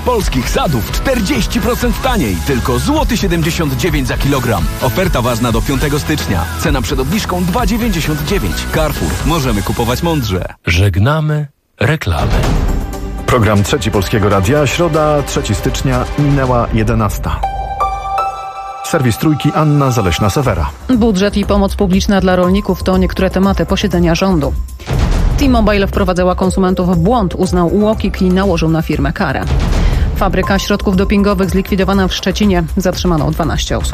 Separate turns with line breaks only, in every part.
polskich sadów 40% taniej. Tylko złoty 79 za kilogram. Oferta ważna do 5 stycznia. Cena przed obniżką 2,99. Carrefour. Możemy kupować mądrze.
Żegnamy reklamy.
Program Trzeci Polskiego Radia. Środa, 3 stycznia, minęła 11. Serwis Trójki, Anna Zaleśna-Sewera.
Budżet i pomoc publiczna dla rolników to niektóre tematy posiedzenia rządu. T-Mobile wprowadzała konsumentów w błąd, uznał UOKiK i nałożył na firmę karę. Fabryka środków dopingowych zlikwidowana w Szczecinie. Zatrzymano 12 osób.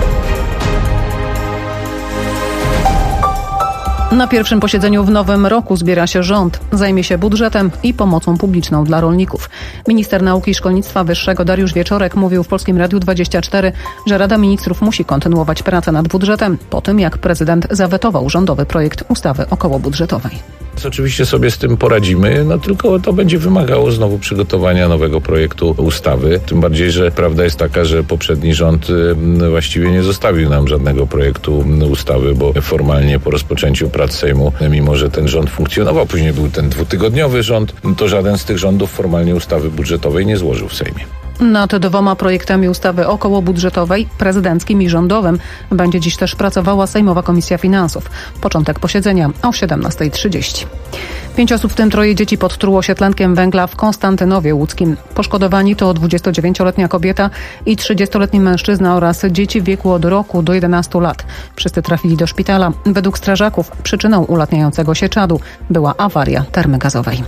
Na pierwszym posiedzeniu w nowym roku zbiera się rząd. Zajmie się budżetem i pomocą publiczną dla rolników. Minister Nauki i Szkolnictwa Wyższego Dariusz Wieczorek mówił w Polskim Radiu 24, że Rada Ministrów musi kontynuować pracę nad budżetem po tym, jak prezydent zawetował rządowy projekt ustawy okołobudżetowej.
Oczywiście sobie z tym poradzimy, tylko to będzie wymagało znowu przygotowania nowego projektu ustawy. Tym bardziej, że prawda jest taka, że poprzedni rząd właściwie nie zostawił nam żadnego projektu ustawy, bo formalnie po rozpoczęciu prac Sejmu, mimo że ten rząd funkcjonował, później był ten 2-tygodniowy rząd, to żaden z tych rządów formalnie ustawy budżetowej nie złożył w Sejmie.
Nad 2 projektami ustawy okołobudżetowej, prezydenckim i rządowym, będzie dziś też pracowała Sejmowa Komisja Finansów. Początek posiedzenia o 17:30. 5 osób, w tym 3 dzieci, potruło się tlenkiem węgla w Konstantynowie Łódzkim. Poszkodowani to 29-letnia kobieta i 30-letni mężczyzna oraz dzieci w wieku od roku do 11 lat. Wszyscy trafili do szpitala. Według strażaków przyczyną ulatniającego się czadu była awaria termy gazowej.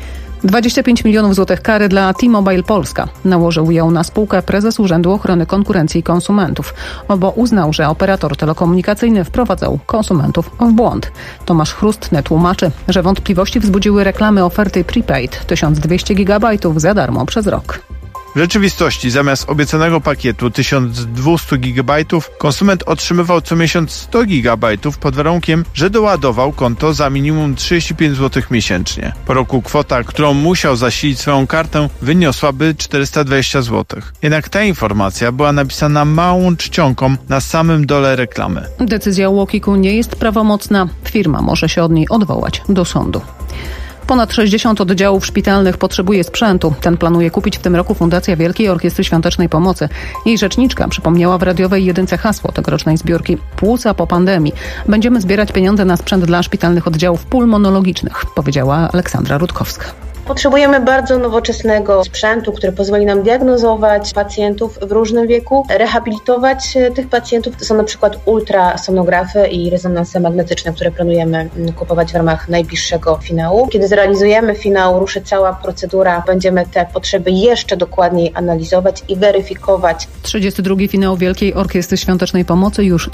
25 milionów złotych kary dla T-Mobile Polska. Nałożył ją na spółkę prezes Urzędu Ochrony Konkurencji i Konsumentów, bo uznał, że operator telekomunikacyjny wprowadzał konsumentów w błąd. Tomasz Chrustny tłumaczy, że wątpliwości wzbudziły reklamy oferty prepaid 1200 GB za darmo przez rok.
W rzeczywistości zamiast obiecanego pakietu 1200 GB konsument otrzymywał co miesiąc 100 GB pod warunkiem, że doładował konto za minimum 35 zł miesięcznie. Po roku kwota, którą musiał zasilić swoją kartę, wyniosłaby 420 zł. Jednak ta informacja była napisana małą czcionką na samym dole reklamy.
Decyzja UOKiK-u nie jest prawomocna. Firma może się od niej odwołać do sądu. Ponad 60 oddziałów szpitalnych potrzebuje sprzętu. Ten planuje kupić w tym roku Fundacja Wielkiej Orkiestry Świątecznej Pomocy. Jej rzeczniczka przypomniała w radiowej jedynce hasło tegorocznej zbiórki Płuca po pandemii. Będziemy zbierać pieniądze na sprzęt dla szpitalnych oddziałów pulmonologicznych, powiedziała Aleksandra Rutkowska.
Potrzebujemy bardzo nowoczesnego sprzętu, który pozwoli nam diagnozować pacjentów w różnym wieku, rehabilitować tych pacjentów. To są na przykład ultrasonografy i rezonanse magnetyczne, które planujemy kupować w ramach najbliższego finału. Kiedy zrealizujemy finał, ruszy cała procedura, będziemy te potrzeby jeszcze dokładniej analizować i weryfikować.
32. finał Wielkiej Orkiestry Świątecznej Pomocy już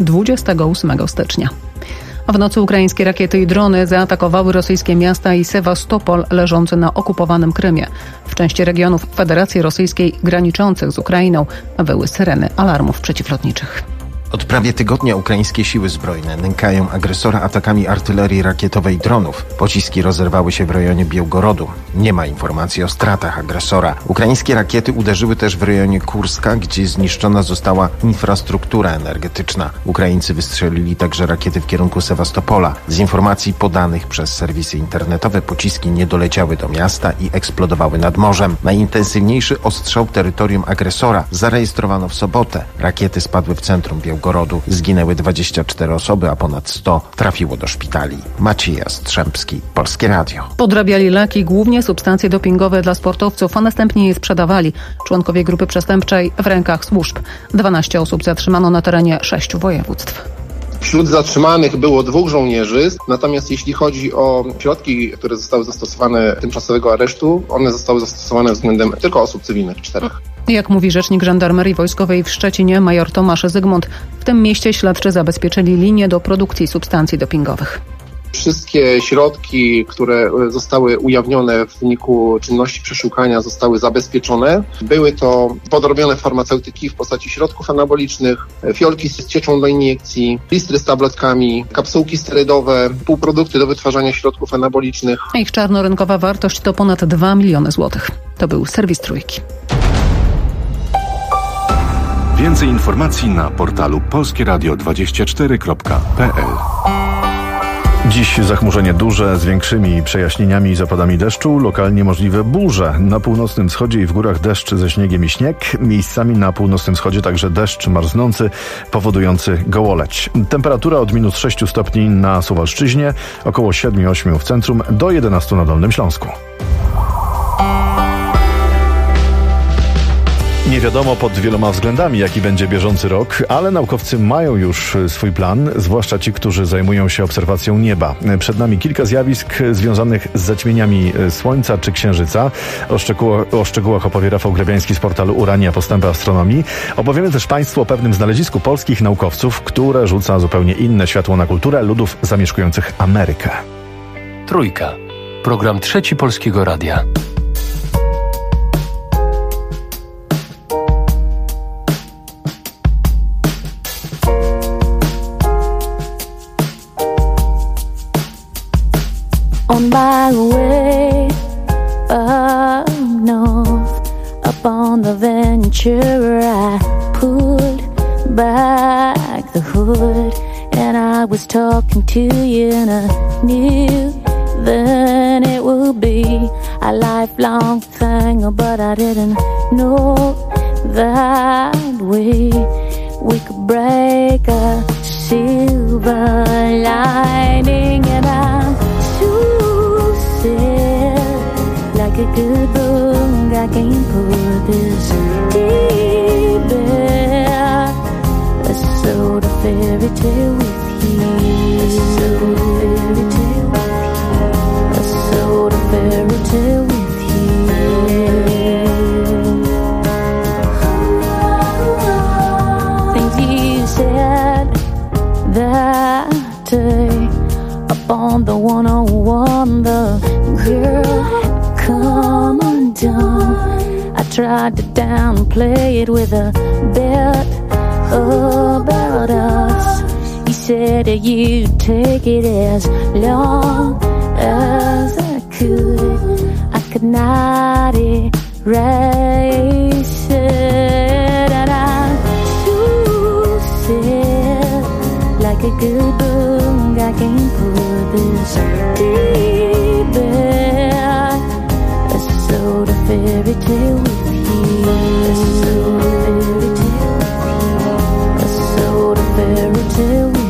28 stycznia. W nocy ukraińskie rakiety i drony zaatakowały rosyjskie miasta i Sewastopol leżący na okupowanym Krymie. W części regionów Federacji Rosyjskiej graniczących z Ukrainą wyły syreny alarmów przeciwlotniczych.
Od prawie tygodnia ukraińskie siły zbrojne nękają agresora atakami artylerii rakietowej i dronów. Pociski rozerwały się w rejonie Białgorodu. Nie ma informacji o stratach agresora. Ukraińskie rakiety uderzyły też w rejonie Kurska, gdzie zniszczona została infrastruktura energetyczna. Ukraińcy wystrzelili także rakiety w kierunku Sewastopola. Z informacji podanych przez serwisy internetowe pociski nie doleciały do miasta i eksplodowały nad morzem. Najintensywniejszy ostrzał terytorium agresora zarejestrowano w sobotę. Rakiety spadły w centrum Białgorodu. Zginęły 24 osoby, a ponad 100 trafiło do szpitali. Maciej Jastrzębski, Polskie Radio.
Podrabiali leki, głównie substancje dopingowe dla sportowców, a następnie je sprzedawali. Członkowie grupy przestępczej w rękach służb. 12 osób zatrzymano na terenie 6 województw.
Wśród zatrzymanych było 2 żołnierzy, natomiast jeśli chodzi o środki, które zostały zastosowane tymczasowego aresztu, one zostały zastosowane względem tylko osób cywilnych, 4.
Jak mówi rzecznik Żandarmerii Wojskowej w Szczecinie, major Tomasz Zygmunt, w tym mieście śledczy zabezpieczyli linię do produkcji substancji dopingowych.
Wszystkie środki, które zostały ujawnione w wyniku czynności przeszukania, zostały zabezpieczone. Były to podrobione farmaceutyki w postaci środków anabolicznych, fiolki z cieczą do iniekcji, listry z tabletkami, kapsułki sterydowe, półprodukty do wytwarzania środków anabolicznych.
Ich czarnorynkowa wartość to ponad 2 miliony złotych. To był serwis Trójki.
Więcej informacji na portalu polskieradio24.pl.
Dziś zachmurzenie duże z większymi przejaśnieniami i zapadami deszczu. Lokalnie możliwe burze. Na północnym wschodzie i w górach deszcz ze śniegiem i śnieg. Miejscami na północnym wschodzie także deszcz marznący, powodujący gołoleć. Temperatura od minus 6 stopni na Suwalszczyźnie, około 7-8 w centrum, do 11 na Dolnym Śląsku. Nie wiadomo pod wieloma względami, jaki będzie bieżący rok, ale naukowcy mają już swój plan, zwłaszcza ci, którzy zajmują się obserwacją nieba. Przed nami kilka zjawisk związanych z zaćmieniami Słońca czy Księżyca. O szczegółach opowie Rafał Glewiański z portalu Urania Postępy Astronomii. Opowiemy też Państwu o pewnym znalezisku polskich naukowców, które rzuca zupełnie inne światło na kulturę ludów zamieszkujących Amerykę.
Trójka. Program Trzeci Polskiego Radia.
On my way up north, up on the Ventura, I pulled back the hood and I was talking to you, and I knew then it would be a lifelong thing, but I didn't know that we could break a silver lining, and I'm like a good book, I can't put this deep in. A sort of fairy tale with you. A sort of fairy tale with you. A sort of fairy tale with you. Things you said that day up on the 101, the girl had come undone. I tried to downplay it with a bet about us. He said you'd take it as long as I could not erase it, and I'm too sad, like a good book, I can't put this deep back. A sort of fairy tale with you. A sort of fairy tale with you. A sort of fairy tale with you.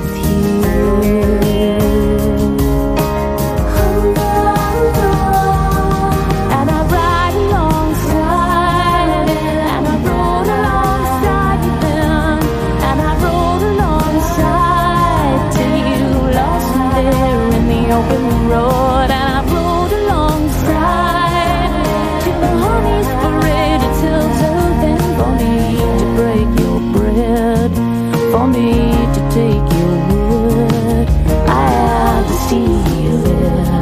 And I ride alongside, and I rode alongside you then, and I rode alongside till you lost me there in the open road, and I rode alongside till the honey's parade till something for me to break your bread, for me to take your wood. I had to steal it.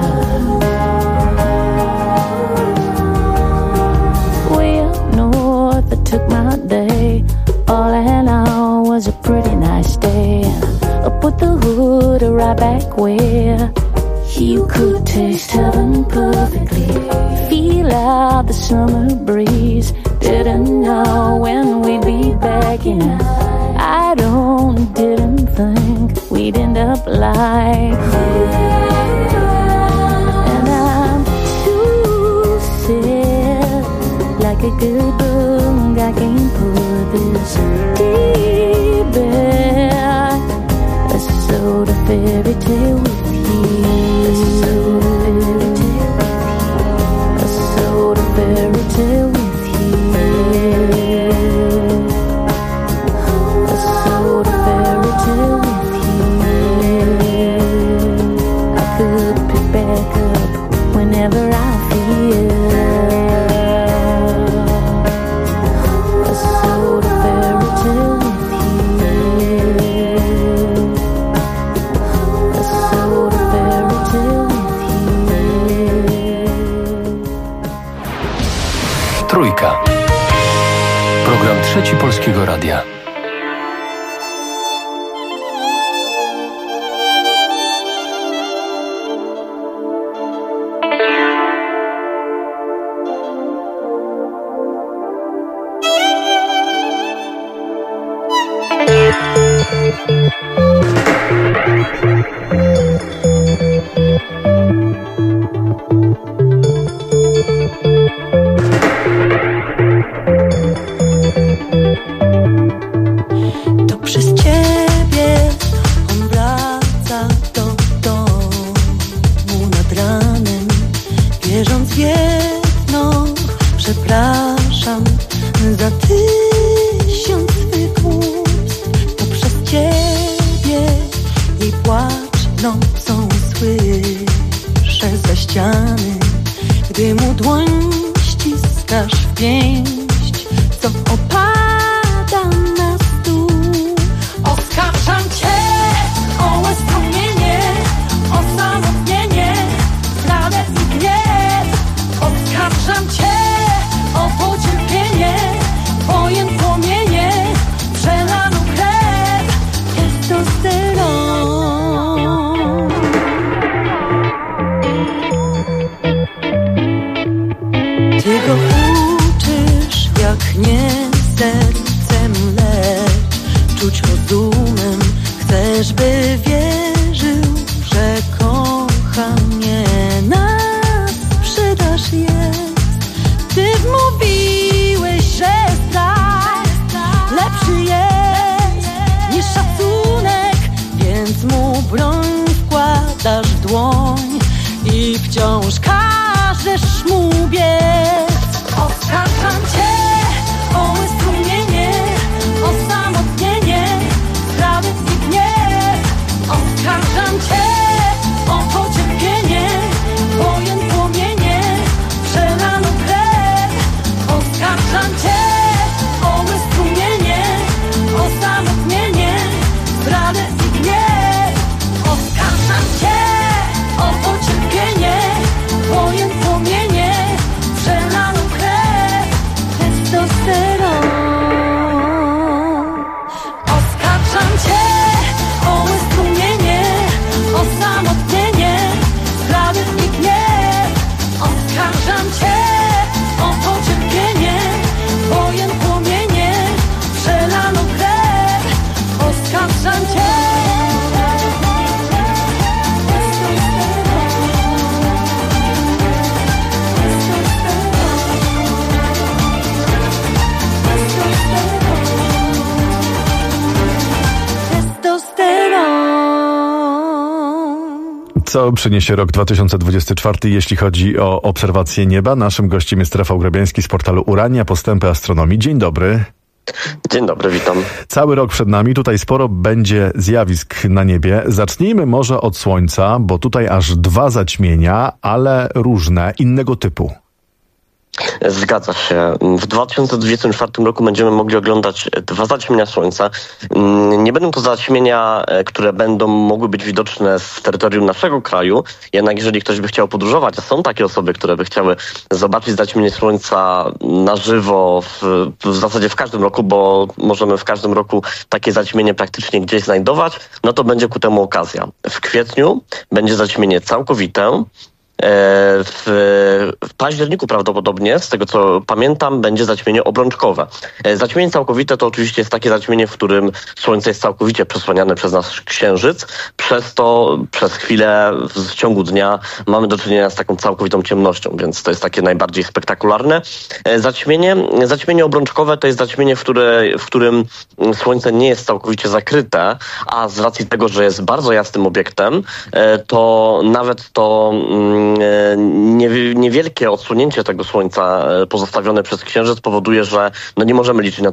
Way up north, I took my day. All in all was a pretty nice day. I put the hood right back where you could taste heaven perfectly. Feel out the summer breeze. Didn't know when we'd be back in. I didn't think we'd end up like this. And I'm too sad, like a good book, I can't put this deep back. A sort of fairy tale with you. A sort of fairy tale with you. A sort of fairy tale with you. A sort of fairy tale with you. I could pick back up whenever I feel. A sort of fairy tale with you. A sort of fairy tale with you.
Trójka. Program Trzeci Polskiego Radia.
przepraszam za 1000 swych ust. To przez ciebie jej płacz nocą słyszę ze ściany, gdy mu dłoń ściskasz w pięść, co opada na stół. Oskarżam cię o łez strumienie, o samotnienie, zdradę i gniew. Oskarżam cię o pocierpienie, wojen płomienie, przelaną krew, testosteron. Ty go uczysz, jak nie sercem, lecz czuć rozumem. Chcesz, by wierzył, że kocha mnie. Nas przydasz jest. Ty wmówiłeś, że strach lepszy jest niż szacunek, więc mu broń wkładasz w dłoń i wciąż każesz mu biec. Oskarżam cię o łez strumienie, o samotnienie, zdradę i gniew. Oskarżam cię o pocierpienie, wojen płomienie, przelaną krew. Oskarżam cię o łez strumienie, o samotnienie, zdradę i gniew. Oskarżam cię o pocierpienie, wojen płomienie, przelaną krew, testosteron. Oskarżam cię o łez strumienie, o samotnienie, zdradę i gniew. Oskarżam cię o pocierpienie, wojen płomienie, przelaną krew. Oskarżam cię.
Co przyniesie rok 2024, jeśli chodzi o obserwacje nieba? Naszym gościem jest Rafał Grabiański z portalu Urania, Postępy Astronomii. Dzień dobry.
Dzień dobry, witam.
Cały rok przed nami, tutaj sporo będzie zjawisk na niebie. Zacznijmy może od Słońca, bo tutaj aż 2 zaćmienia, ale różne, innego typu.
Zgadza się. W 2024 roku będziemy mogli oglądać 2 zaćmienia Słońca. Nie będą to zaćmienia, które będą mogły być widoczne z terytorium naszego kraju. Jednak jeżeli ktoś by chciał podróżować, a są takie osoby, które by chciały zobaczyć zaćmienie Słońca na żywo w zasadzie w każdym roku, bo możemy w każdym roku takie zaćmienie praktycznie gdzieś znajdować, no to będzie ku temu okazja. W kwietniu będzie zaćmienie całkowite. W październiku prawdopodobnie, z tego co pamiętam, będzie zaćmienie obrączkowe. Zaćmienie całkowite to oczywiście jest takie zaćmienie, w którym Słońce jest całkowicie przesłaniane przez nasz Księżyc. Przez to przez chwilę w ciągu dnia mamy do czynienia z taką całkowitą ciemnością, więc to jest takie najbardziej spektakularne zaćmienie obrączkowe to jest zaćmienie, w którym Słońce nie jest całkowicie zakryte, a z racji tego, że jest bardzo jasnym obiektem, to nawet to niewielkie odsunięcie tego Słońca pozostawione przez Księżyc powoduje, że no nie możemy liczyć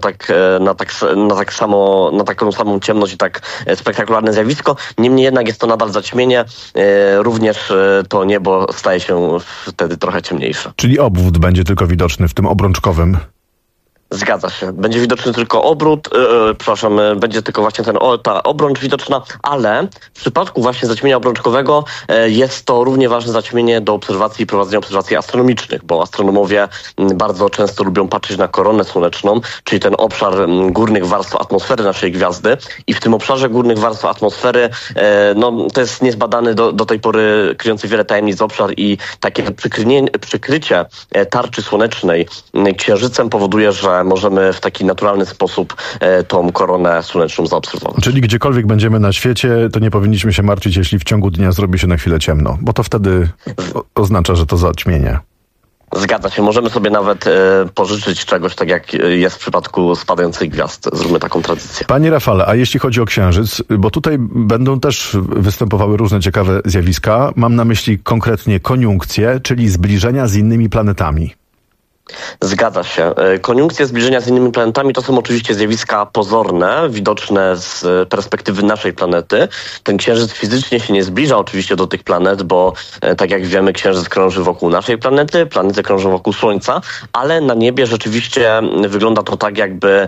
na taką samą ciemność i tak spektakularne zjawisko. Niemniej jednak jest to nadal zaćmienie. Również to niebo staje się wtedy trochę ciemniejsze.
Czyli obwód będzie tylko widoczny w tym obrączkowym.
Zgadza się. Będzie widoczny tylko obrót, będzie tylko właśnie ta obrącz widoczna, ale w przypadku właśnie zaćmienia obrączkowego jest to równie ważne zaćmienie do obserwacji i prowadzenia obserwacji astronomicznych, bo astronomowie bardzo często lubią patrzeć na koronę słoneczną, czyli ten obszar górnych warstw atmosfery naszej gwiazdy i w tym obszarze górnych warstw atmosfery to jest niezbadany do tej pory, kryjący wiele tajemnic obszar i takie przykrycie tarczy słonecznej Księżycem powoduje, że możemy w taki naturalny sposób tą koronę słoneczną zaobserwować.
Czyli gdziekolwiek będziemy na świecie, to nie powinniśmy się martwić, jeśli w ciągu dnia zrobi się na chwilę ciemno, bo to wtedy oznacza, że to zaćmienie.
Zgadza się. Możemy sobie nawet pożyczyć czegoś, tak jak jest w przypadku spadających gwiazd. Zróbmy taką tradycję.
Panie Rafale, a jeśli chodzi o Księżyc, bo tutaj będą też występowały różne ciekawe zjawiska. Mam na myśli konkretnie koniunkcje, czyli zbliżenia z innymi planetami.
Zgadza się. Koniunkcje zbliżenia z innymi planetami to są oczywiście zjawiska pozorne, widoczne z perspektywy naszej planety. Ten Księżyc fizycznie się nie zbliża oczywiście do tych planet, bo tak jak wiemy, Księżyc krąży wokół naszej planety, planety krążą wokół Słońca, ale na niebie rzeczywiście wygląda to tak, jakby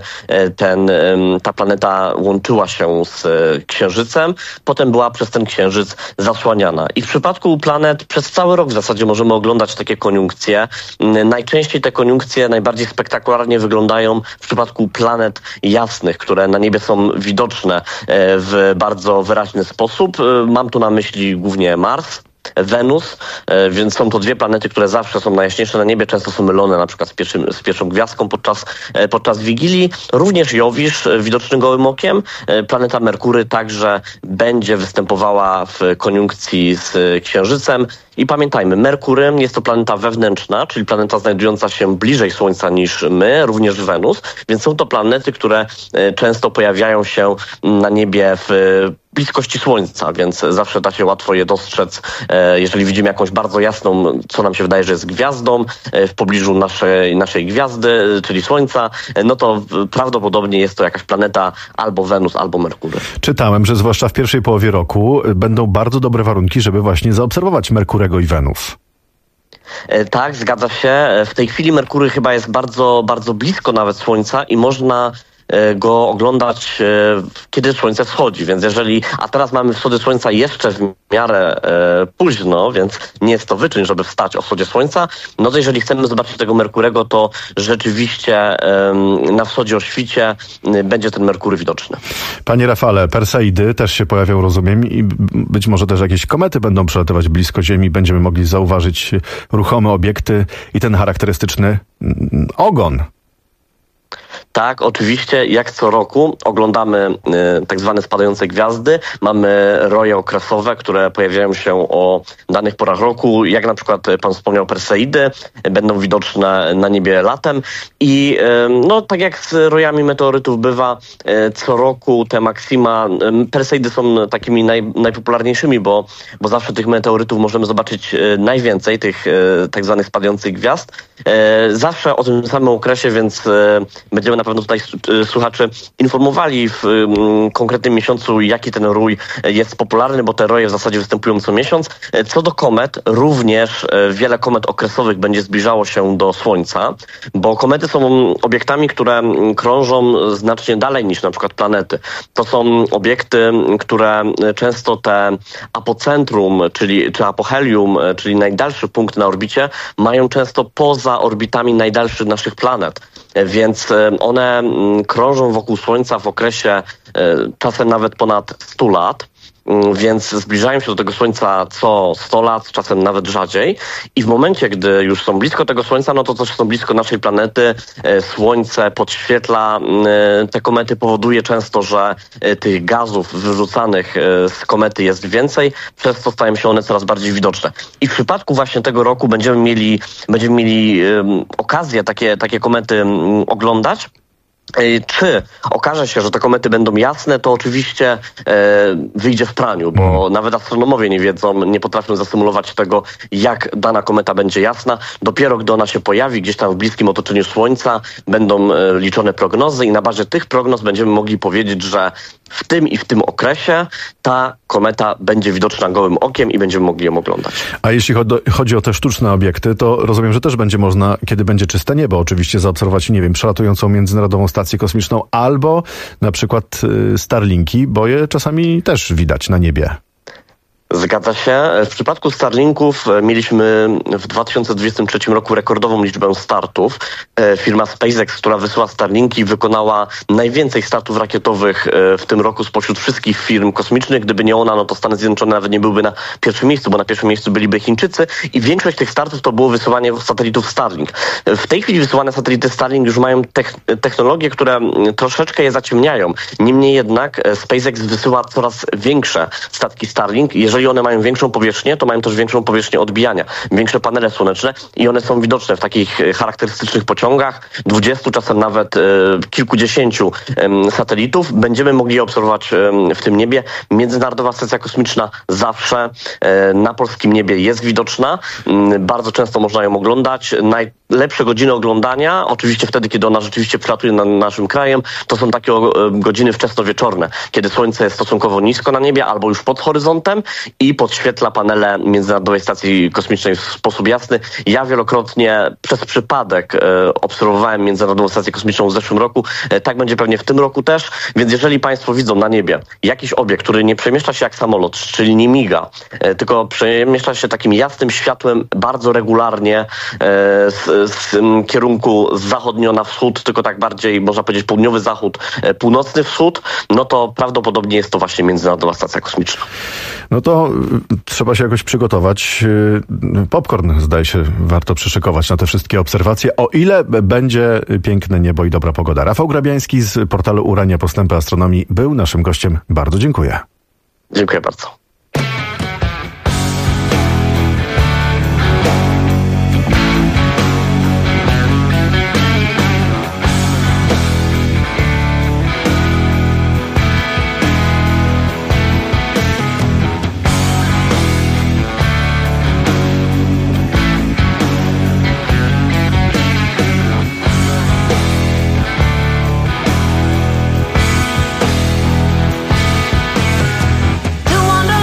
ta planeta łączyła się z Księżycem, potem była przez ten Księżyc zasłaniana. I w przypadku planet przez cały rok w zasadzie możemy oglądać takie koniunkcje. Najczęściej te koniunkcje najbardziej spektakularnie wyglądają w przypadku planet jasnych, które na niebie są widoczne w bardzo wyraźny sposób. Mam tu na myśli głównie Mars, Wenus, więc są to dwie planety, które zawsze są najjaśniejsze na niebie, często są mylone na przykład z pierwszą gwiazdką podczas Wigilii. Również Jowisz, widoczny gołym okiem. Planeta Merkury także będzie występowała w koniunkcji z Księżycem. I pamiętajmy, Merkury jest to planeta wewnętrzna, czyli planeta znajdująca się bliżej Słońca niż my, również Wenus, więc są to planety, które często pojawiają się na niebie w bliskości Słońca, więc zawsze da się łatwo je dostrzec. Jeżeli widzimy jakąś bardzo jasną, co nam się wydaje, że jest gwiazdą w pobliżu naszej gwiazdy, czyli Słońca, no to prawdopodobnie jest to jakaś planeta albo Wenus, albo Merkury.
Czytałem, że zwłaszcza w pierwszej połowie roku będą bardzo dobre warunki, żeby właśnie zaobserwować Merkurego i Wenus.
Tak, zgadza się. W tej chwili Merkury chyba jest bardzo, bardzo blisko nawet Słońca i można go oglądać, kiedy słońce wschodzi, więc a teraz mamy wschody słońca jeszcze w miarę późno, więc nie jest to wyczyn, żeby wstać o wschodzie słońca, no to jeżeli chcemy zobaczyć tego Merkurego, to rzeczywiście na wschodzie o świcie będzie ten Merkury widoczny.
Panie Rafale, Perseidy też się pojawią, rozumiem, i być może też jakieś komety będą przelatywać blisko Ziemi, będziemy mogli zauważyć ruchome obiekty i ten charakterystyczny ogon.
Tak, oczywiście, jak co roku oglądamy tak zwane spadające gwiazdy. Mamy roje okresowe, które pojawiają się o danych porach roku, jak na przykład pan wspomniał Perseidy, będą widoczne na niebie latem i no tak jak z rojami meteorytów bywa, co roku te maksima, Perseidy są takimi najpopularniejszymi, bo zawsze tych meteorytów możemy zobaczyć najwięcej, tych tak zwanych spadających gwiazd. Zawsze o tym samym okresie, więc będziemy na pewno tutaj słuchacze informowali w konkretnym miesiącu, jaki ten rój jest popularny, bo te roje w zasadzie występują co miesiąc. Co do komet, również wiele komet okresowych będzie zbliżało się do Słońca, bo komety są obiektami, które krążą znacznie dalej niż na przykład planety. To są obiekty, które często te apocentrum, czy apohelium, czyli najdalszy punkt na orbicie, mają często poza orbitami najdalszych naszych planet. Więc one krążą wokół Słońca w okresie czasem nawet ponad 100 lat. Więc zbliżają się do tego Słońca co 100 lat, czasem nawet rzadziej. I w momencie, gdy już są blisko tego Słońca, no to też są blisko naszej planety. Słońce podświetla te komety, powoduje często, że tych gazów wyrzucanych z komety jest więcej, przez co stają się one coraz bardziej widoczne. I w przypadku właśnie tego roku będziemy mieli okazję takie komety oglądać. Czy okaże się, że te komety będą jasne, to oczywiście wyjdzie w praniu, bo nawet astronomowie nie wiedzą, nie potrafią zasymulować tego, jak dana kometa będzie jasna. Dopiero gdy ona się pojawi gdzieś tam w bliskim otoczeniu Słońca, będą liczone prognozy i na bazie tych prognoz będziemy mogli powiedzieć, że w tym i w tym okresie ta kometa będzie widoczna gołym okiem i będziemy mogli ją oglądać.
A jeśli chodzi o te sztuczne obiekty, to rozumiem, że też będzie można, kiedy będzie czyste niebo, oczywiście zaobserwować, nie wiem, przelatującą Międzynarodową Stację Kosmiczną albo na przykład Starlinki, bo je czasami też widać na niebie.
Zgadza się. W przypadku Starlinków mieliśmy w 2023 roku rekordową liczbę startów. Firma SpaceX, która wysyła Starlinki, wykonała najwięcej startów rakietowych w tym roku spośród wszystkich firm kosmicznych. Gdyby nie ona, no to Stany Zjednoczone nawet nie byłyby na pierwszym miejscu, bo na pierwszym miejscu byliby Chińczycy i większość tych startów to było wysyłanie satelitów Starlink. W tej chwili wysyłane satelity Starlink już mają technologie, które troszeczkę je zaciemniają. Niemniej jednak SpaceX wysyła coraz większe statki Starlink. Jeżeli one mają większą powierzchnię, to mają też większą powierzchnię odbijania, większe panele słoneczne i one są widoczne w takich charakterystycznych pociągach, 20, czasem nawet kilkudziesięciu satelitów. Będziemy mogli je obserwować w tym niebie. Międzynarodowa Stacja Kosmiczna zawsze na polskim niebie jest widoczna. Bardzo często można ją oglądać. najlepsze godziny oglądania, oczywiście wtedy, kiedy ona rzeczywiście przelatuje nad naszym krajem, to są takie godziny wczesnowieczorne, kiedy słońce jest stosunkowo nisko na niebie albo już pod horyzontem i podświetla panele Międzynarodowej Stacji Kosmicznej w sposób jasny. Ja wielokrotnie przez przypadek obserwowałem Międzynarodową Stację Kosmiczną w zeszłym roku. Tak będzie pewnie w tym roku też, więc jeżeli Państwo widzą na niebie jakiś obiekt, który nie przemieszcza się jak samolot, czyli nie miga, tylko przemieszcza się takim jasnym światłem bardzo regularnie z kierunku z zachodnio na wschód, tylko tak bardziej, można powiedzieć, południowy zachód, północny wschód, no to prawdopodobnie jest to właśnie Międzynarodowa Stacja Kosmiczna.
No to trzeba się jakoś przygotować. Popcorn, zdaje się, warto przyszykować na te wszystkie obserwacje, o ile będzie piękne niebo i dobra pogoda. Rafał Grabiański z portalu Urania Postępy Astronomii był naszym gościem. Bardzo dziękuję.
Dziękuję bardzo.
To wander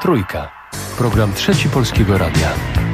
Trójka. Program Trzeci Polskiego Radia.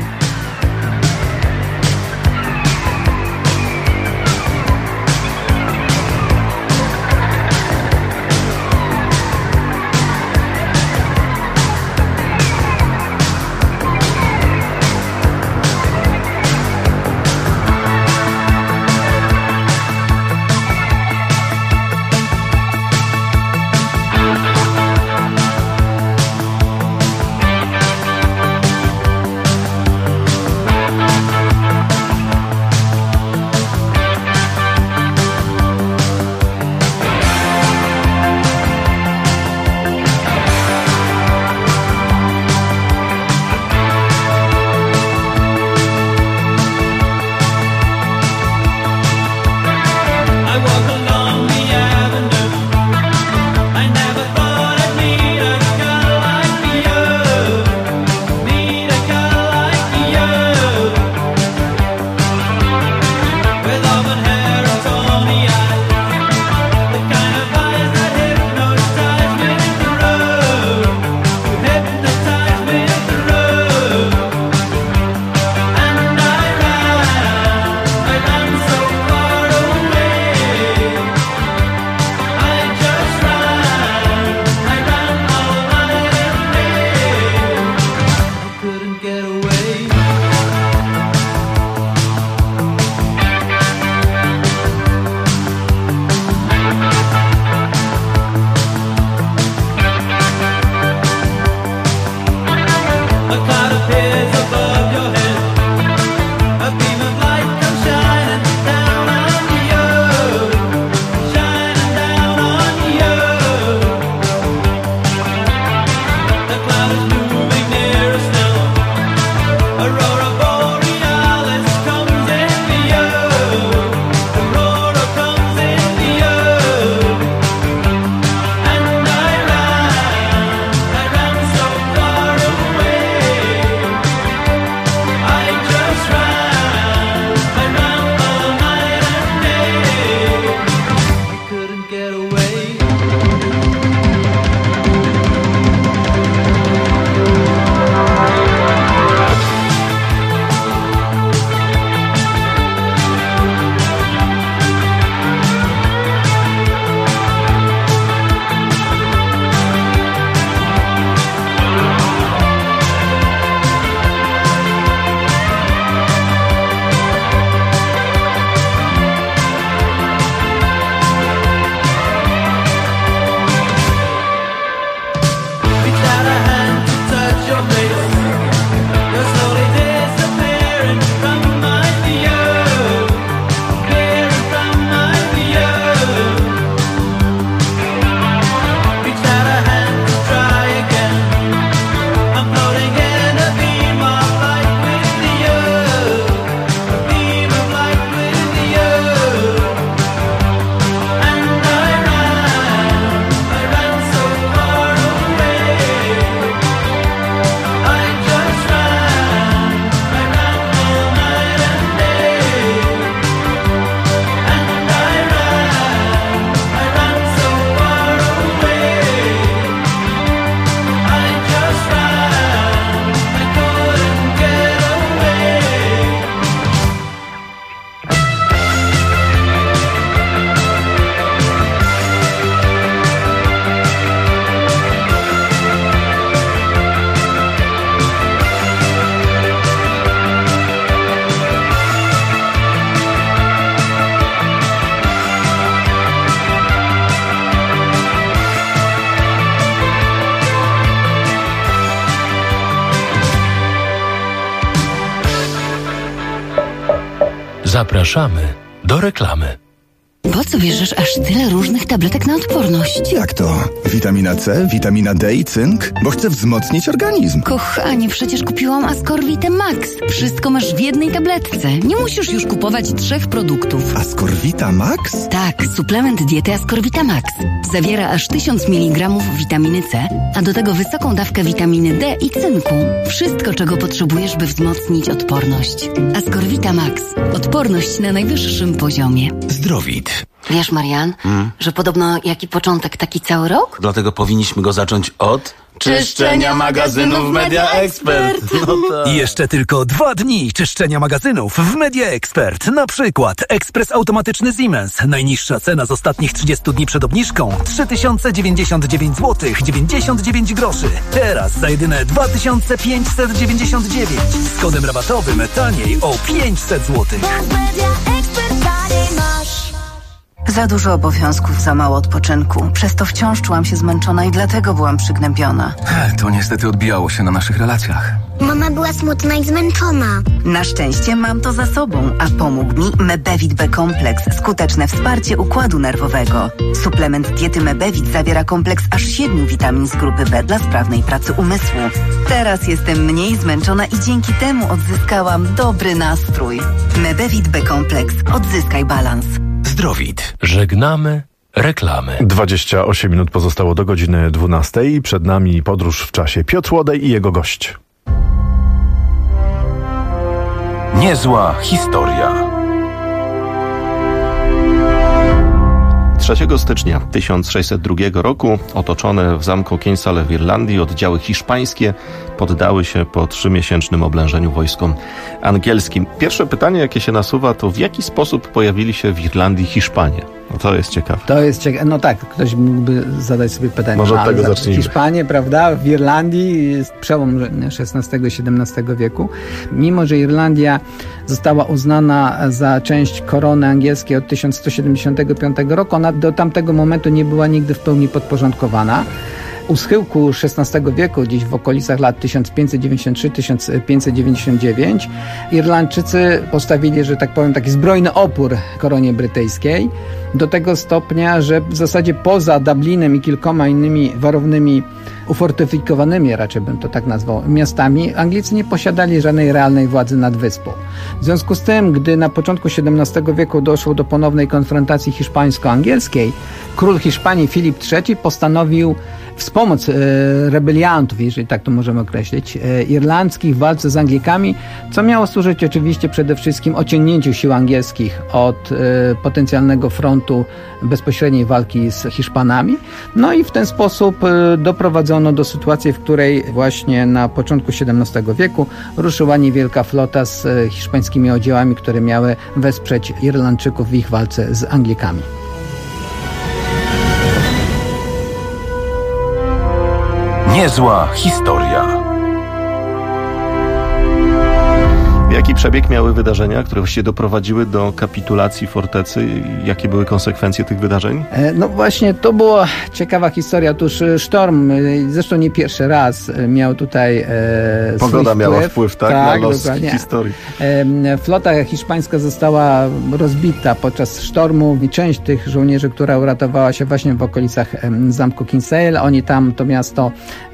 Zapraszamy do reklamy.
Po co bierzesz aż tyle różnych tabletek na odporność?
Jak to? Witamina C, witamina D i cynk? Bo chcę wzmocnić organizm.
Kochanie, przecież kupiłam Ascorvitę Max. Wszystko masz w jednej tabletce. Nie musisz już kupować 3 produktów.
Ascorvita Max?
Tak, suplement diety Ascorvita Max. Zawiera aż 1000 mg witaminy C, a do tego wysoką dawkę witaminy D i cynku. Wszystko, czego potrzebujesz, by wzmocnić odporność. Ascorvita Max. Odporność na najwyższym poziomie.
Zdrowit.
Wiesz, Marian, że podobno jaki początek, taki cały rok?
Dlatego powinniśmy go zacząć od czyszczenia magazynów Media Expert. No tak.
I jeszcze tylko 2 dni czyszczenia magazynów w Media Expert. Na przykład ekspres automatyczny Siemens. Najniższa cena z ostatnich 30 dni przed obniżką 3099 zł 99 groszy. Teraz za jedyne 2599. Z kodem rabatowym taniej o 500 zł.
Za dużo obowiązków, za mało odpoczynku. Przez to wciąż czułam się zmęczona i dlatego byłam przygnębiona.
To niestety odbijało się na naszych relacjach.
Mama była smutna i zmęczona.
Na szczęście mam to za sobą, a pomógł mi Mebevit B-kompleks. Skuteczne wsparcie układu nerwowego. Suplement diety Mebevit zawiera kompleks aż 7 witamin z grupy B dla sprawnej pracy umysłu. Teraz jestem mniej zmęczona i dzięki temu odzyskałam dobry nastrój. Mebevit B-kompleks. Odzyskaj balans.
Zdrowit. Żegnamy reklamy.
28 minut pozostało do godziny 12 i przed nami podróż w czasie. Piotr Łodej i jego gość.
Niezła historia.
3 stycznia 1602 roku otoczone w zamku Kinsale w Irlandii oddziały hiszpańskie poddały się po 3-miesięcznym oblężeniu wojskom angielskim. Pierwsze pytanie, jakie się nasuwa, to w jaki sposób pojawili się w Irlandii Hiszpanie? No to jest ciekawe.
To jest ciekawe. No tak, ktoś mógłby zadać sobie pytanie.
Może od tego zacznijmy.
Hiszpanie, prawda? W Irlandii jest przełom XVI i XVII wieku. Mimo że Irlandia została uznana za część korony angielskiej od 1175 roku, ona do tamtego momentu nie była nigdy w pełni podporządkowana. U schyłku XVI wieku, gdzieś w okolicach lat 1593-1599, Irlandczycy postawili, że tak powiem, taki zbrojny opór koronie brytyjskiej, do tego stopnia, że w zasadzie poza Dublinem i kilkoma innymi warownymi, ufortyfikowanymi, raczej bym to tak nazwał, miastami, Anglicy nie posiadali żadnej realnej władzy nad wyspą. W związku z tym, gdy na początku XVII wieku doszło do ponownej konfrontacji hiszpańsko-angielskiej, król Hiszpanii Filip III postanowił wspomóc rebeliantów, jeżeli tak to możemy określić, irlandzkich w walce z Anglikami, co miało służyć oczywiście przede wszystkim ociągnięciu sił angielskich od potencjalnego frontu bezpośredniej walki z Hiszpanami. No i w ten sposób doprowadzono do sytuacji, w której właśnie na początku XVII wieku ruszyła niewielka flota z hiszpańskimi oddziałami, które miały wesprzeć Irlandczyków w ich walce z Anglikami.
Niezła historia.
Jaki przebieg miały wydarzenia, które właściwie doprowadziły do kapitulacji fortecy? Jakie były konsekwencje tych wydarzeń?
No właśnie, to była ciekawa historia. Otóż sztorm, zresztą nie pierwszy raz, miał tutaj
Pogoda
swój
miała wpływ, tak na los
dokładnie.
historii.
Flota hiszpańska została rozbita podczas sztormu i część tych żołnierzy, która uratowała się właśnie w okolicach zamku Kinsale, oni tam to miasto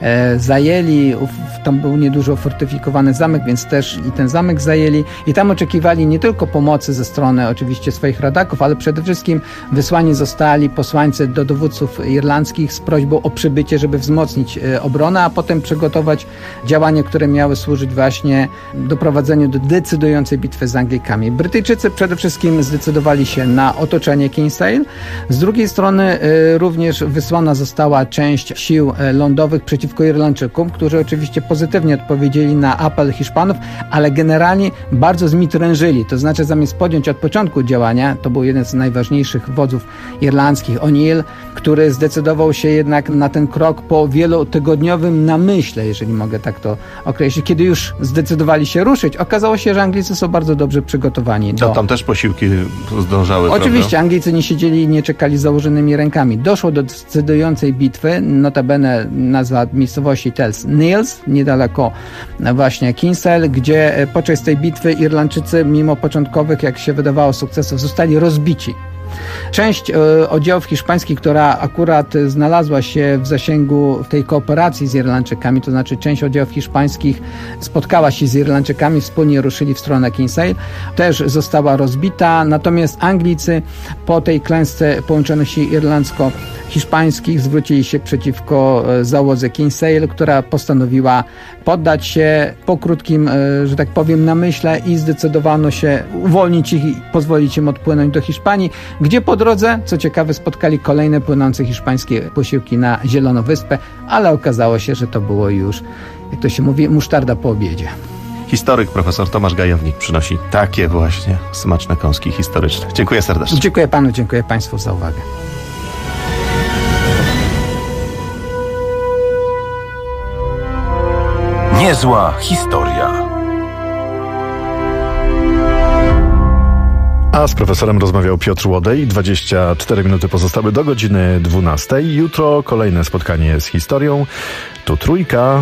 zajęli. Tam był niedużo fortyfikowany zamek, więc też i ten zamek zajęli i tam oczekiwali nie tylko pomocy ze strony oczywiście swoich rodaków, ale przede wszystkim wysłani zostali posłańcy do dowódców irlandzkich z prośbą o przybycie, żeby wzmocnić obronę, a potem przygotować działania, które miały służyć właśnie doprowadzeniu do decydującej bitwy z Anglikami. Brytyjczycy przede wszystkim zdecydowali się na otoczenie Kinsale. Z drugiej strony również wysłana została część sił lądowych przeciwko Irlandczykom, którzy oczywiście pozytywnie odpowiedzieli na apel Hiszpanów, ale generalnie bardzo zmitrężyli, to znaczy zamiast podjąć od początku działania, to był jeden z najważniejszych wodzów irlandzkich, O'Neill, który zdecydował się jednak na ten krok po wielotygodniowym namyśle, jeżeli mogę tak to określić. Kiedy już zdecydowali się ruszyć, okazało się, że Anglicy są bardzo dobrze przygotowani.
Tam też posiłki zdążały,
oczywiście,
prawda?
Anglicy nie siedzieli i nie czekali z założonymi rękami. Doszło do decydującej bitwy, notabene nazwa miejscowości Tells Neils, niedaleko właśnie Kinsale, gdzie podczas tej bitwy Irlandczycy, mimo początkowych, jak się wydawało, sukcesów, zostali rozbici. Część oddziałów hiszpańskich, która akurat znalazła się w zasięgu tej kooperacji z Irlandczykami, to znaczy część oddziałów hiszpańskich spotkała się z Irlandczykami, wspólnie ruszyli w stronę Kinsale, też została rozbita, natomiast Anglicy po tej klęsce połączonych sił irlandzko-hiszpańskich zwrócili się przeciwko załodze Kinsale, która postanowiła poddać się po krótkim, że tak powiem, namyśle i zdecydowano się uwolnić ich i pozwolić im odpłynąć do Hiszpanii, gdzie po drodze, co ciekawe, spotkali kolejne płynące hiszpańskie posiłki na Zieloną Wyspę, ale okazało się, że to było już, jak to się mówi, musztarda po obiedzie.
Historyk profesor Tomasz Gajownik przynosi takie właśnie smaczne kąski historyczne. Dziękuję serdecznie.
Dziękuję panu, dziękuję państwu za uwagę.
Niezła historia.
A z profesorem rozmawiał Piotr Łodej. 24 minuty pozostały do godziny 12. Jutro kolejne spotkanie z historią. Tu Trójka.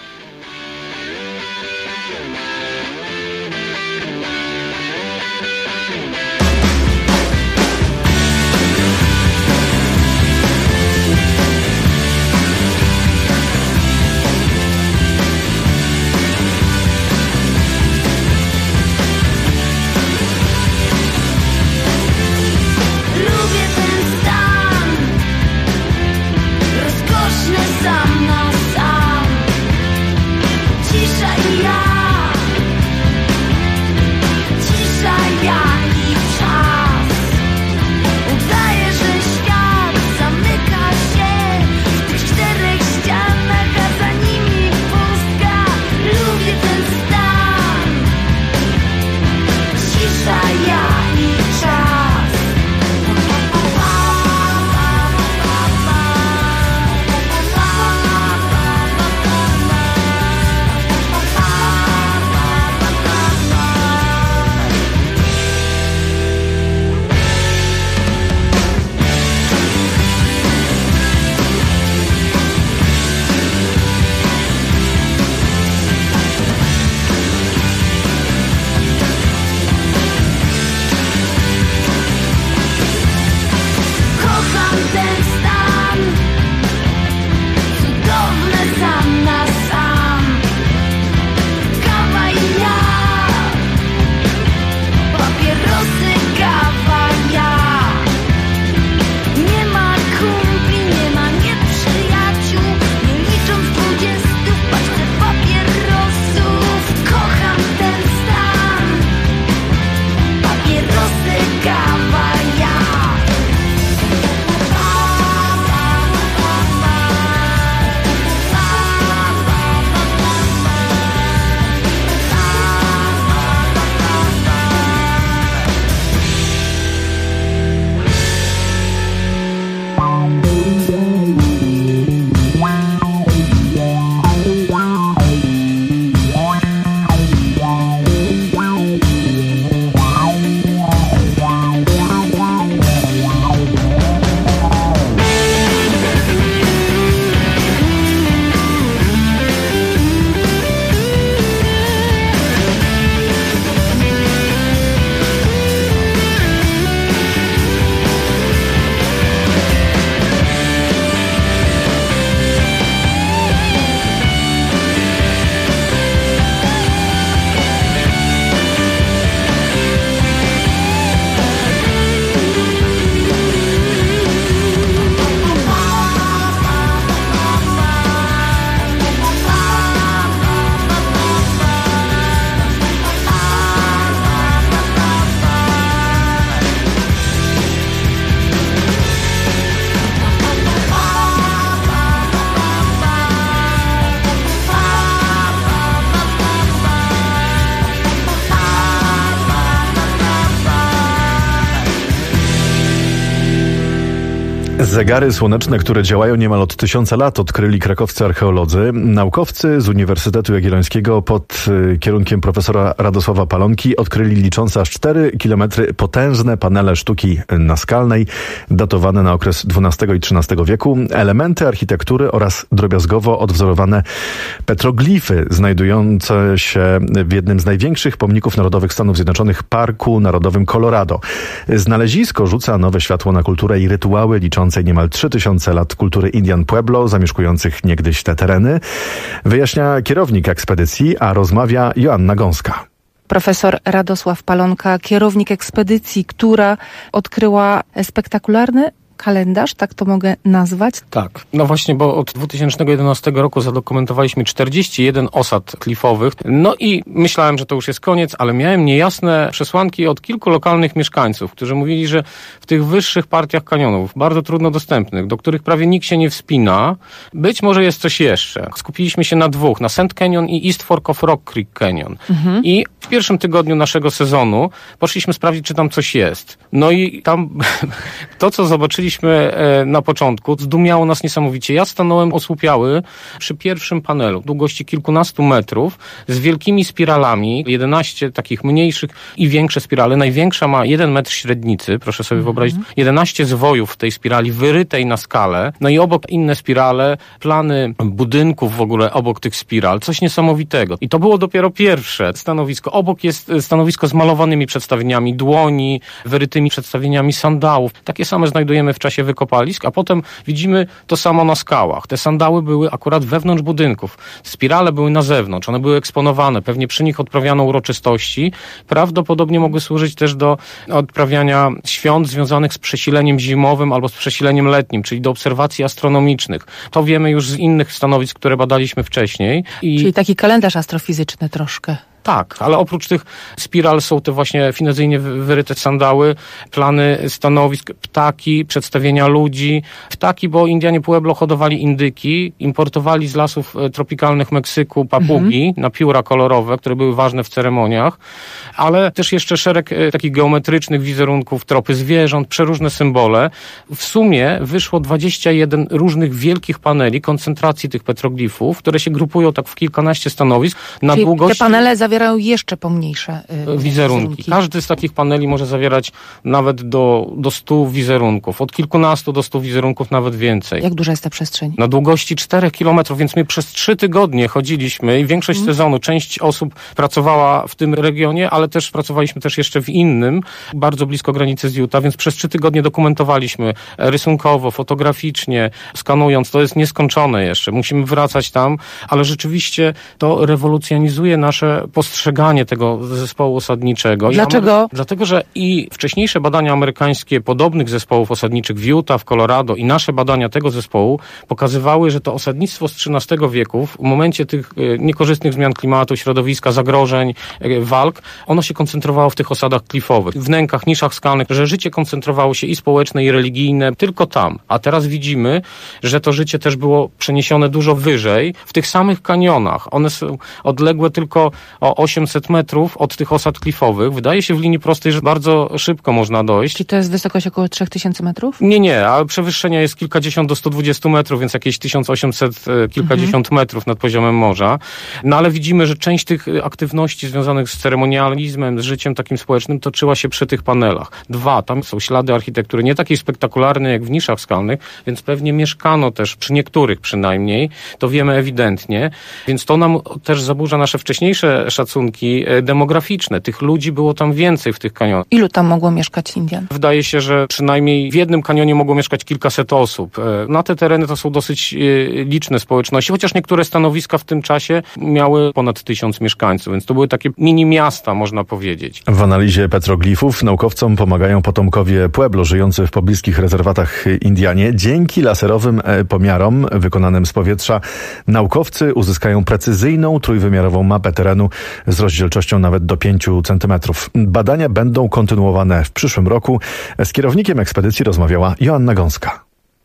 Zegary słoneczne, które działają niemal od 1000 lat, odkryli krakowscy archeolodzy. Naukowcy z Uniwersytetu Jagiellońskiego pod kierunkiem profesora Radosława Palonki odkryli liczące aż 4 kilometry potężne panele sztuki naskalnej, datowane na okres XII i XIII wieku, elementy architektury oraz drobiazgowo odwzorowane petroglify znajdujące się w jednym z największych pomników narodowych Stanów Zjednoczonych, Parku Narodowym Colorado. Znalezisko rzuca nowe światło na kulturę i rytuały liczącej niemal 3000 lat kultury Indian Pueblo, zamieszkujących niegdyś te tereny. Wyjaśnia kierownik ekspedycji, a rozmawia Joanna Gąska.
Profesor Radosław Palonka, kierownik ekspedycji, która odkryła spektakularny
kalendarz, tak to mogę nazwać?
Tak, no właśnie, bo od 2011 roku zadokumentowaliśmy 41 osad klifowych. No i myślałem, że to już jest koniec, ale miałem niejasne przesłanki od kilku lokalnych mieszkańców, którzy mówili, że w tych wyższych partiach kanionów, bardzo trudno dostępnych, do których prawie nikt się nie wspina, być może jest coś jeszcze. Skupiliśmy się na dwóch, na Sand Canyon i East Fork of Rock Creek Canyon. I w pierwszym tygodniu naszego sezonu poszliśmy sprawdzić, czy tam coś jest. No i tam to, co zobaczyliśmy na początku, zdumiało nas niesamowicie. Ja stanąłem osłupiały przy pierwszym panelu, długości kilkunastu metrów, z wielkimi spiralami, 11 takich mniejszych i większe spirale. Największa ma 1 metr średnicy, proszę sobie wyobrazić, 11 zwojów w tej spirali, wyrytej na skalę. No i obok inne spirale, plany budynków w ogóle obok tych spiral. Coś niesamowitego. I to było dopiero pierwsze stanowisko. Obok jest stanowisko z malowanymi przedstawieniami dłoni, wyrytymi przedstawieniami sandałów. Takie same znajdujemy w czasie wykopalisk, a potem widzimy to samo na skałach. Te sandały były akurat wewnątrz budynków. Spirale były na zewnątrz. One były eksponowane. Pewnie przy nich odprawiano uroczystości. Prawdopodobnie mogły służyć też do odprawiania świąt związanych z przesileniem zimowym albo z przesileniem letnim, czyli do obserwacji astronomicznych. To wiemy już z innych stanowisk, które badaliśmy wcześniej.
Czyli taki kalendarz astrofizyczny troszkę.
Tak, ale oprócz tych spiral są te właśnie finezyjnie wyryte sandały, plany stanowisk, ptaki, przedstawienia ludzi. Ptaki, bo Indianie Pueblo hodowali indyki, importowali z lasów tropikalnych Meksyku papugi na pióra kolorowe, które były ważne w ceremoniach, ale też jeszcze szereg takich geometrycznych wizerunków, tropy zwierząt, przeróżne symbole. W sumie wyszło 21 różnych wielkich paneli koncentracji tych petroglifów, które się grupują tak w kilkanaście stanowisk na
czyli
długości...
Te panele zawierają jeszcze pomniejsze
wizerunki. Każdy z takich paneli może zawierać nawet do 100 wizerunków. Od kilkunastu do 100 wizerunków, nawet więcej.
Jak duża jest ta przestrzeń?
Na długości 4 kilometrów, więc my przez 3 tygodnie chodziliśmy i większość sezonu, część osób pracowała w tym regionie, ale też pracowaliśmy też jeszcze w innym, bardzo blisko granicy z Utah, więc przez 3 tygodnie dokumentowaliśmy rysunkowo, fotograficznie, skanując. To jest nieskończone jeszcze. Musimy wracać tam, ale rzeczywiście to rewolucjonizuje nasze postrzeganie tego zespołu osadniczego.
Dlaczego?
Dlatego, że i wcześniejsze badania amerykańskie podobnych zespołów osadniczych w Utah, w Colorado i nasze badania tego zespołu pokazywały, że to osadnictwo z XIII wieku w momencie tych niekorzystnych zmian klimatu, środowiska, zagrożeń, walk, ono się koncentrowało w tych osadach klifowych, w wnękach, niszach skalnych, że życie koncentrowało się i społeczne, i religijne tylko tam. A teraz widzimy, że to życie też było przeniesione dużo wyżej, w tych samych kanionach. One są odległe tylko o 800 metrów od tych osad klifowych. Wydaje się w linii prostej, że bardzo szybko można dojść.
Czy to jest wysokość około 3000 metrów?
Nie, ale przewyższenie jest kilkadziesiąt do 120 metrów, więc jakieś 1800 kilkadziesiąt metrów nad poziomem morza. No ale widzimy, że część tych aktywności związanych z ceremonializmem, z życiem takim społecznym toczyła się przy tych panelach. 2, tam są ślady architektury, nie takiej spektakularnej jak w niszach skalnych, więc pewnie mieszkano też, przy niektórych przynajmniej, to wiemy ewidentnie, więc to nam też zaburza nasze wcześniejsze szacunki demograficzne. Tych ludzi było tam więcej w tych kanionach.
Ilu tam mogło mieszkać Indian?
Wydaje się, że przynajmniej w jednym kanionie mogło mieszkać kilkaset osób. Na te tereny to są dosyć liczne społeczności, chociaż niektóre stanowiska w tym czasie miały ponad 1000 mieszkańców, więc to były takie mini miasta, można powiedzieć.
W analizie petroglifów naukowcom pomagają potomkowie Pueblo żyjący w pobliskich rezerwatach Indianie. Dzięki laserowym pomiarom wykonanym z powietrza naukowcy uzyskają precyzyjną, trójwymiarową mapę terenu z rozdzielczością nawet do 5 centymetrów. Badania będą kontynuowane w przyszłym roku. Z kierownikiem ekspedycji rozmawiała Joanna Gąska.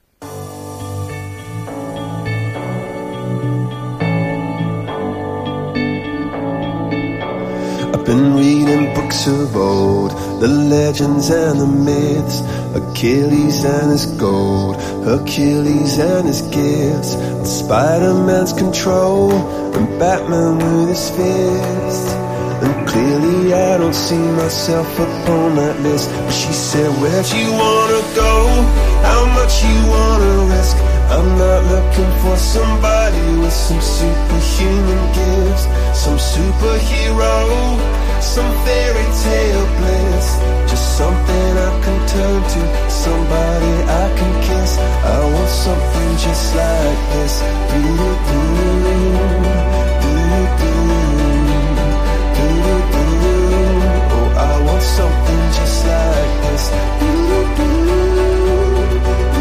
I've been reading books of old, the legends and the myths, Achilles and his gold, Hercules and his gifts, Spider-Man's control, and Batman with his fist. And clearly I don't see myself upon that list. But she said, where'd you wanna go? How much you wanna risk? I'm not looking for somebody with some superhuman gifts, some superhero, some fairy tale bliss. Just something I can turn to, somebody I can kiss. I want something just like this. Oh, I want something just like this.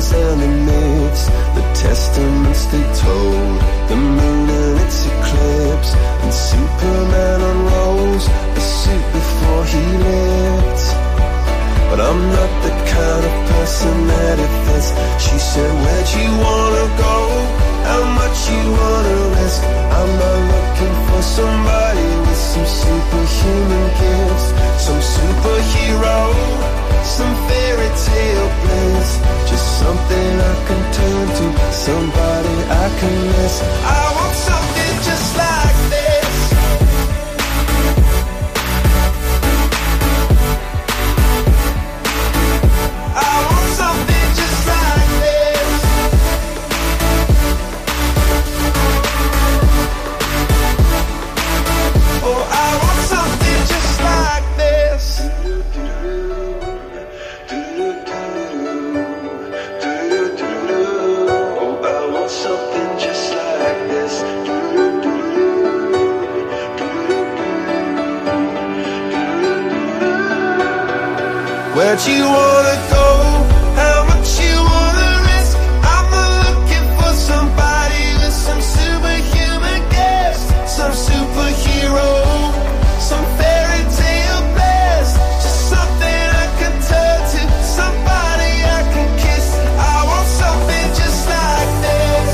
legends and the myths, the testaments they told, the moon and its eclipse, and Superman unrolls a suit before he lived. But I'm not the kind of person that it fits. She said, where'd you wanna go? How much you wanna risk? I'm not looking for somebody with some superhuman gifts, some superhero, some fairy tale bliss, just something I can turn to, somebody I can miss. I want something just like this. I want something just like this. Oh, I want something just like this. Oh, I want something just like this. Where'd you wanna go? How much you wanna risk? I'm not looking for somebody with some superhuman gifts, some superhero, some fairy tale bliss, just something I can turn to, somebody I can kiss. I want something just like this.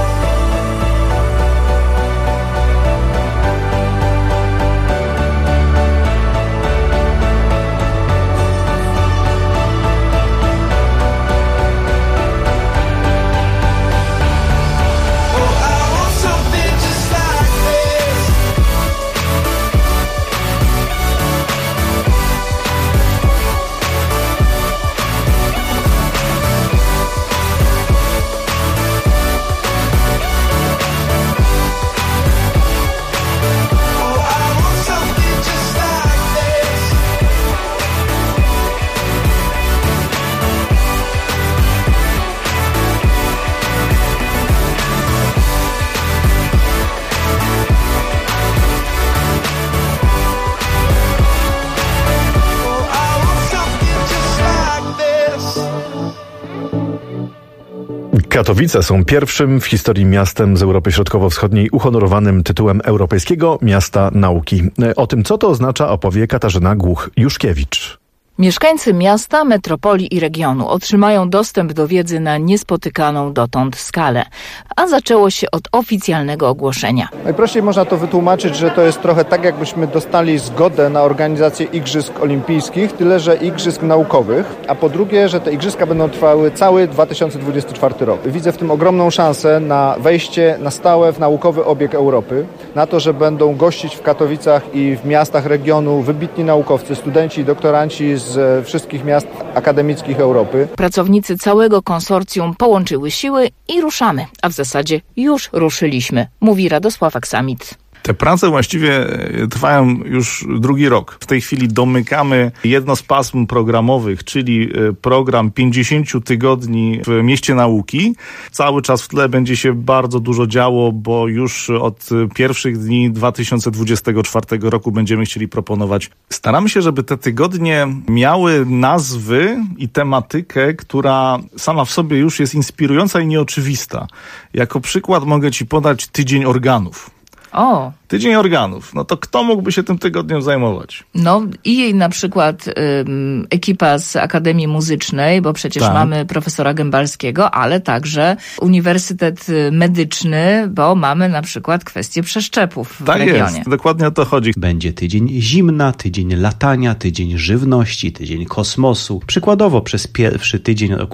Katowice są pierwszym w historii miastem z Europy Środkowo-Wschodniej uhonorowanym tytułem Europejskiego Miasta Nauki. O tym, co to oznacza, opowie Katarzyna Głuch-Juszkiewicz.
Mieszkańcy miasta, metropolii i regionu otrzymają dostęp do wiedzy na niespotykaną dotąd skalę. A zaczęło się od oficjalnego ogłoszenia.
Najprościej można to wytłumaczyć, że to jest trochę tak, jakbyśmy dostali zgodę na organizację Igrzysk Olimpijskich, tyle że Igrzysk Naukowych, a po drugie, że te Igrzyska będą trwały cały 2024 rok. Widzę w tym ogromną szansę na wejście na stałe w naukowy obieg Europy, na to, że będą gościć w Katowicach i w miastach regionu wybitni naukowcy, studenci i doktoranci z wszystkich miast akademickich Europy.
Pracownicy całego konsorcjum połączyły siły i ruszamy, a w zasadzie już ruszyliśmy, mówi Radosław Aksamit.
Te prace właściwie trwają już drugi rok. W tej chwili domykamy jedno z pasm programowych, czyli program 50 tygodni w Mieście Nauki. Cały czas w tle będzie się bardzo dużo działo, bo już od pierwszych dni 2024 roku będziemy chcieli proponować. Staramy się, żeby te tygodnie miały nazwy i tematykę, która sama w sobie już jest inspirująca i nieoczywista. Jako przykład mogę Ci podać Tydzień Organów.
O!
Tydzień Organów. No to kto mógłby się tym tygodniem zajmować?
No i na przykład ekipa z Akademii Muzycznej, bo przecież mamy profesora Gębalskiego, ale także Uniwersytet Medyczny, bo mamy na przykład kwestię przeszczepów w regionie.
Tak jest, dokładnie o to chodzi.
Będzie tydzień zimna, tydzień latania, tydzień żywności, tydzień kosmosu. Przykładowo przez pierwszy tydzień roku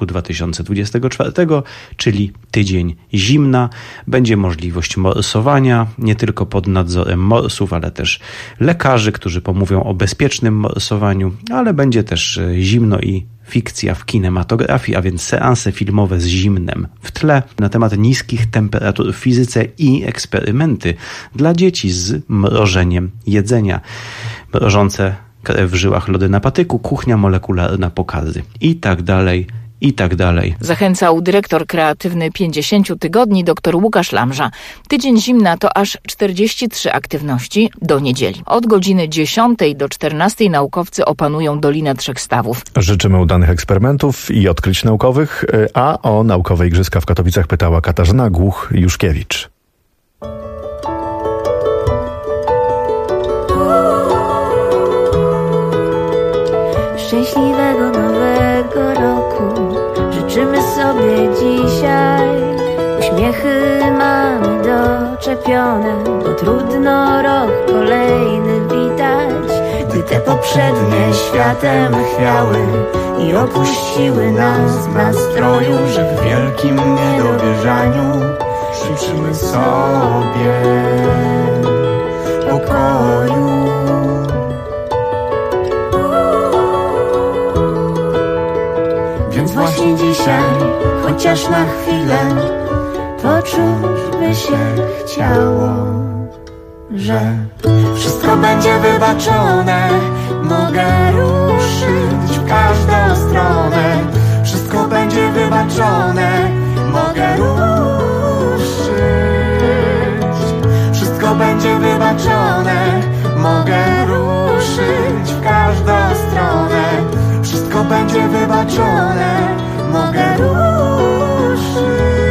2024, czyli tydzień zimna, będzie możliwość morsowania, nie tylko pod nadzorem morsów, ale też lekarzy, którzy pomówią o bezpiecznym morsowaniu, ale będzie też zimno i fikcja w kinematografii, a więc seanse filmowe z zimnem w tle na temat niskich temperatur w fizyce i eksperymenty dla dzieci z mrożeniem jedzenia. Mrożące krew w żyłach, lody na patyku, kuchnia molekularna, pokazy i tak dalej, i tak dalej.
Zachęcał dyrektor kreatywny 50 tygodni dr Łukasz Lamża. Tydzień zimna to aż 43 aktywności do niedzieli. Od godziny 10 do 14 naukowcy opanują Dolinę Trzech Stawów.
Życzymy udanych eksperymentów i odkryć naukowych, a o naukowe igrzyska w Katowicach pytała Katarzyna Głuch-Juszkiewicz.
Szczęśliwego nowego roku życzymy sobie dzisiaj. Uśmiechy mamy doczepione, bo trudno rok kolejny witać. Gdy te poprzednie światem chwiały i opuściły nas w nastroju, że w wielkim niedowierzaniu życzymy sobie pokoju. Więc właśnie dzisiaj, chociaż na chwilę, poczuć by się chciało, że wszystko będzie wybaczone. Mogę ruszyć w każdą stronę. Wszystko będzie wybaczone. Mogę ruszyć. Wszystko będzie wybaczone. Mogę ruszyć w każdą stronę. Wszystko będzie wybaczone. Mogę ruszyć.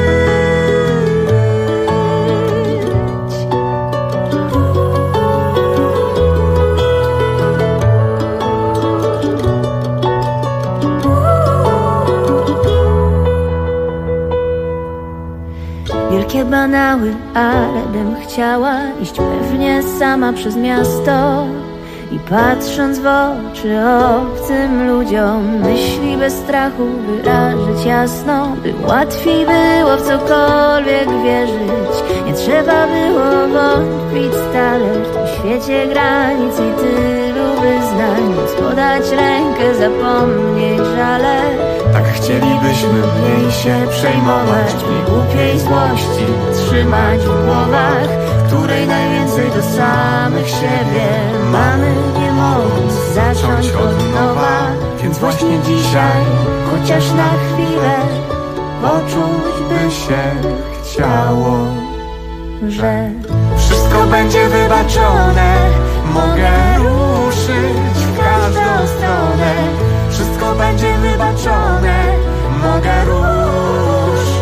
Wielkie banały, ale bym chciała iść pewnie sama przez miasto i patrząc w oczy obcym ludziom, myśli bez strachu wyrazić jasno, by łatwiej było w cokolwiek wierzyć. Nie trzeba było wątpić stale w tym świecie granic i tylu wyznań, móc podać rękę, zapomnieć żale. Tak chcielibyśmy mniej się przejmować, mniej głupiej złości trzymać w głowach, której najwięcej do samych siebie mamy, nie mogąc zacząć od nowa. Więc właśnie dzisiaj, chociaż na chwilę, poczuć by się chciało, że wszystko będzie wybaczone. Mogę ruszyć w każdą stronę. Wszystko będzie wybaczone. Mogę ruszyć.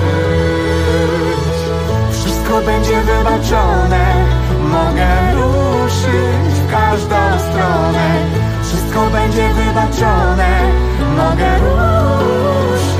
Wszystko będzie wybaczone. Mogę ruszyć w każdą stronę. Wszystko będzie wybaczone. Mogę ruszyć.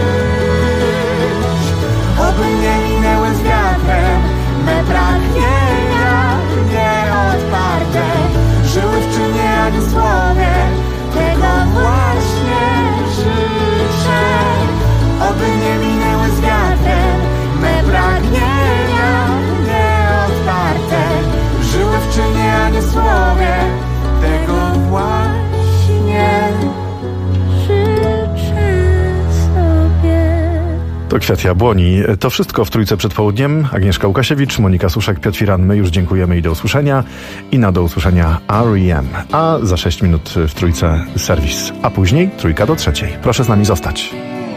Oby nie minęły z wiatrem me pragnienia nieodparte. Żyły w czynie, a nie słowie. Tego właśnie życzę. Oby nie minęły z wiatrem me pragnienia nieodparte. Żyły w czynie, a nie słowie. Tego właśnie życzę sobie.
To Kwiat Jabłoni. To wszystko w Trójce przed południem. Agnieszka Łukasiewicz, Monika Suszek, Piotr Firan. My już dziękujemy i do usłyszenia. I na do usłyszenia R.E.M. A za 6 minut w Trójce serwis. A później 2 do 3. Proszę z nami zostać.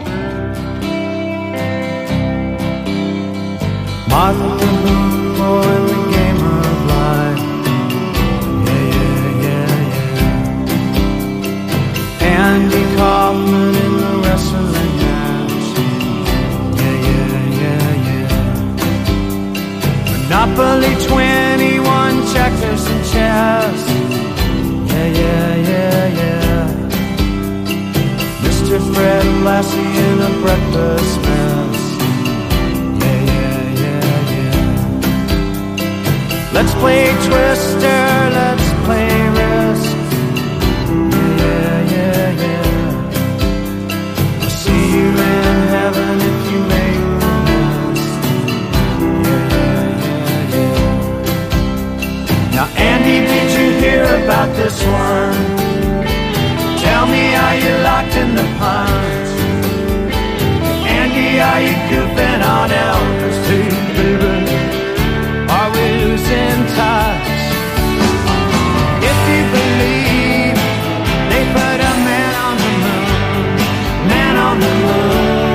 Andy Kaufman in the wrestling match. Yeah. Monopoly 21, checkers and chess. Yeah. Mr. Fred Lassie in a breakfast mess. Yeah. Let's play Twister, let's play Risk. See you in heaven if you make the list. Yeah. Now, Andy, did you hear about this one? Tell me, are you locked in the punch? Andy, are you goofing on Elvis too, baby? Are we losing touch? If you believe they put a man on the moon, man on the moon.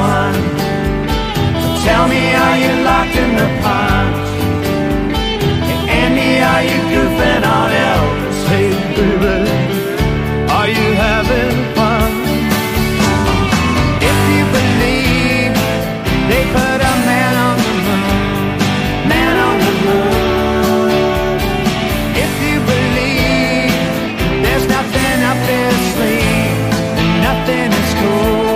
one. Tell me, are you locked in the punch? Hey, Andy, are you goofing on Elvis? Hey, baby, are you having fun? If you believe they put a man on the moon, man on the moon. If you believe there's nothing up their sleeve, nothing is cool.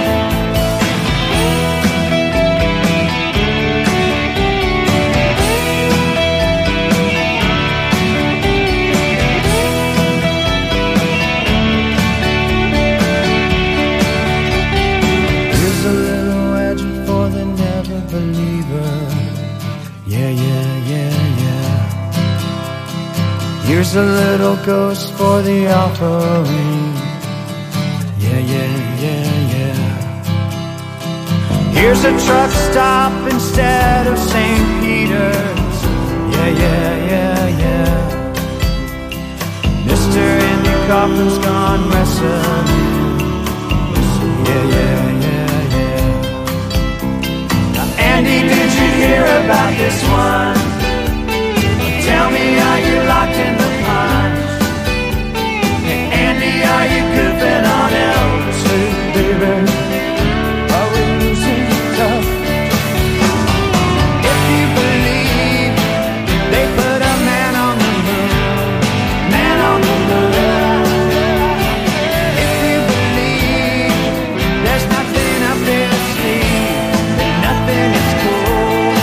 Here's a little ghost for the offering. Yeah, yeah, yeah, yeah. Here's a truck stop instead of St. Peter's. Yeah, yeah, yeah, yeah. Mr. Andy Kaufman's gone wrestling. Yeah, yeah, yeah, yeah. Now, Andy, did you hear about this one? Tell me, are you locked in the punch? Hey, Andy, are you goofing on Elvis? Hey, baby, are we losing tough? If you believe they put a man on the moon, man on the moon. If you believe there's nothing up their sleeve, then nothing is cool.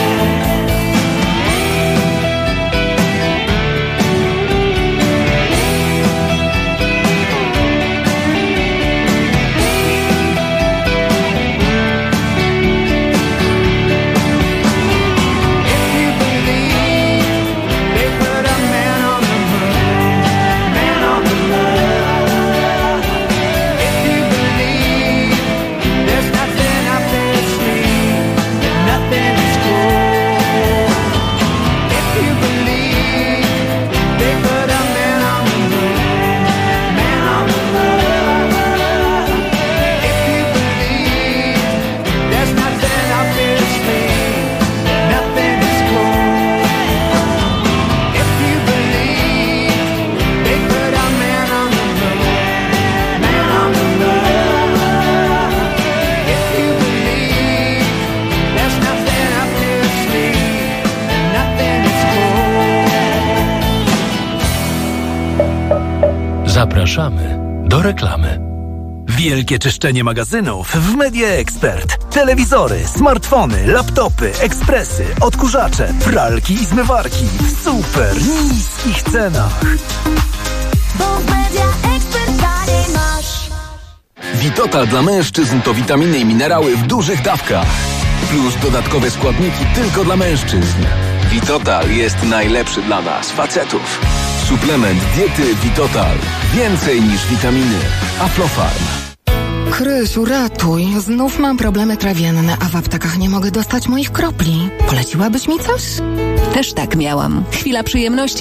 Zapraszamy do reklamy. Wielkie czyszczenie magazynów w Media Expert. Telewizory, smartfony, laptopy, ekspresy, odkurzacze, pralki i zmywarki w super niskich cenach.
Bo w Media Expert taniej masz.
Vitotal dla mężczyzn to witaminy i minerały w dużych dawkach. Plus dodatkowe składniki tylko dla mężczyzn. Vitotal jest najlepszy dla nas, facetów. Suplement diety Vitotal. Więcej niż witaminy. Aflofarm.
Krysiu, ratuj. Znów mam problemy trawienne, a w aptekach nie mogę dostać moich kropli. Poleciłabyś mi coś?
Też tak miałam. Chwila przyjemności.